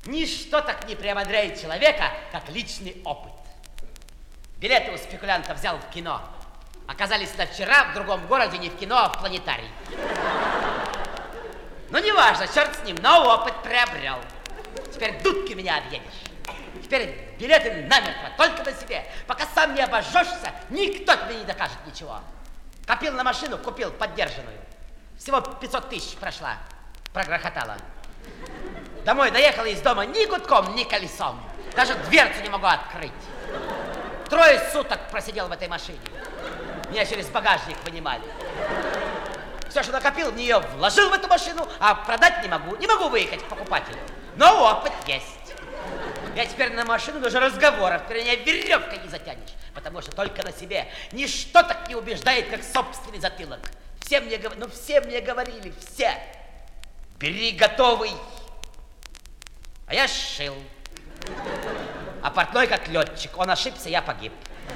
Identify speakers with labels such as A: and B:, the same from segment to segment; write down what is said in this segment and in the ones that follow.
A: Ничто так не приободряет человека, как личный опыт. Билеты у спекулянта взял в кино. Оказались на вчера в другом городе, не в кино, а в планетарий. Ну, неважно, черт с ним, но опыт приобрел. Теперь дудки меня объедешь. Теперь билеты намертво, только на себе. Пока сам не обожжешься, никто тебе не докажет ничего. Копил на машину, купил поддержанную. Всего 500 тысяч прошла, прогрохотала. Домой доехала из дома ни гудком, ни колесом. Даже дверцу не могу открыть. 3 суток просидел в этой машине. Меня через багажник вынимали. Все, что накопил, в нее вложил в эту машину, а продать не могу. Не могу выехать к покупателю. Но опыт есть. Я теперь на машину даже разговоров, теперь меня веревкой не затянешь. Потому что только на себе ничто так не убеждает, как собственный затылок. Все мне говорили, все. Бери готовый. А я сшил. А портной как летчик. Он ошибся, я погиб.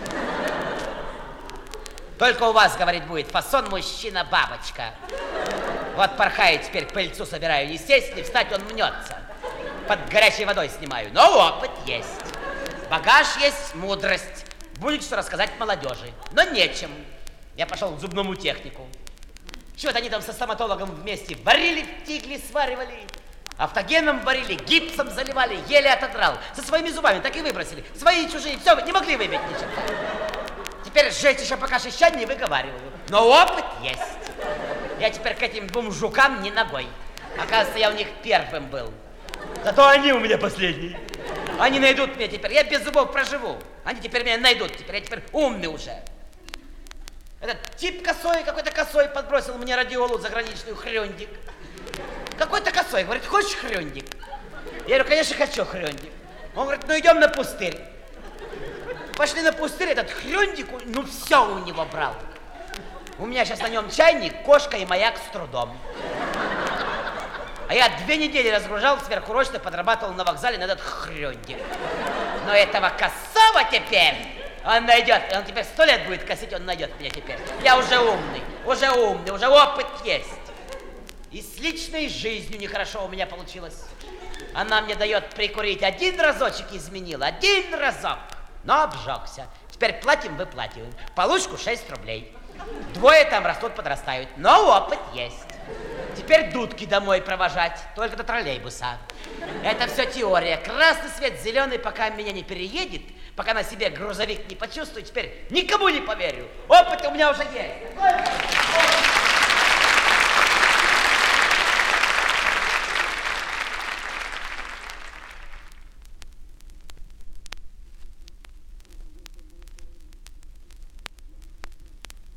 A: Только у вас, говорит, будет фасон мужчина-бабочка. Вот порхаю теперь, пыльцу собираю. Не сесть, не встать, он мнется. Под горячей водой снимаю. Но опыт есть. Багаж есть, мудрость. Будет что рассказать молодежи. Но нечем. Я пошел к зубному технику. Чего-то они там со стоматологом вместе варили в тигле, сваривали. Автогеном варили, гипсом заливали, еле отодрал. Со своими зубами так и выбросили. Свои и чужие, все, не могли выбить ничего. Теперь сжечь еще пока шища не выговариваю. Но опыт есть. Я теперь к этим 2 жукам не ногой. Оказывается, я у них первым был. Зато они у меня последние. Они найдут меня теперь. Я без зубов проживу. Они теперь меня найдут. Теперь я теперь умный уже. Этот тип какой-то косой подбросил мне радиолу заграничную, хрёндик. Какой-то косой. Говорит, хочешь хрёндик? Я говорю, конечно, хочу хрёндик. Он говорит, ну идем на пустырь. Пошли на пустырь, этот хрёндик, ну все у него брал. У меня сейчас на нем чайник, кошка и маяк с трудом. А я 2 недели разгружал, сверхурочно подрабатывал на вокзале на этот хрёндик. Но этого косого теперь он найдет. Он теперь 100 лет будет косить, он найдет меня теперь. Я уже умный, уже опыт есть. И с личной жизнью нехорошо у меня получилось. Она мне дает прикурить. 1 разочек изменила, 1 разок. Но обжегся. Теперь платим, выплативаем. Получку 6 рублей. 2 там растут, подрастают. Но опыт есть. Теперь дудки домой провожать, только до троллейбуса. Это все теория. Красный свет, зеленый, пока меня не переедет, пока на себе грузовик не почувствую, теперь никому не поверю. Опыт у меня уже есть.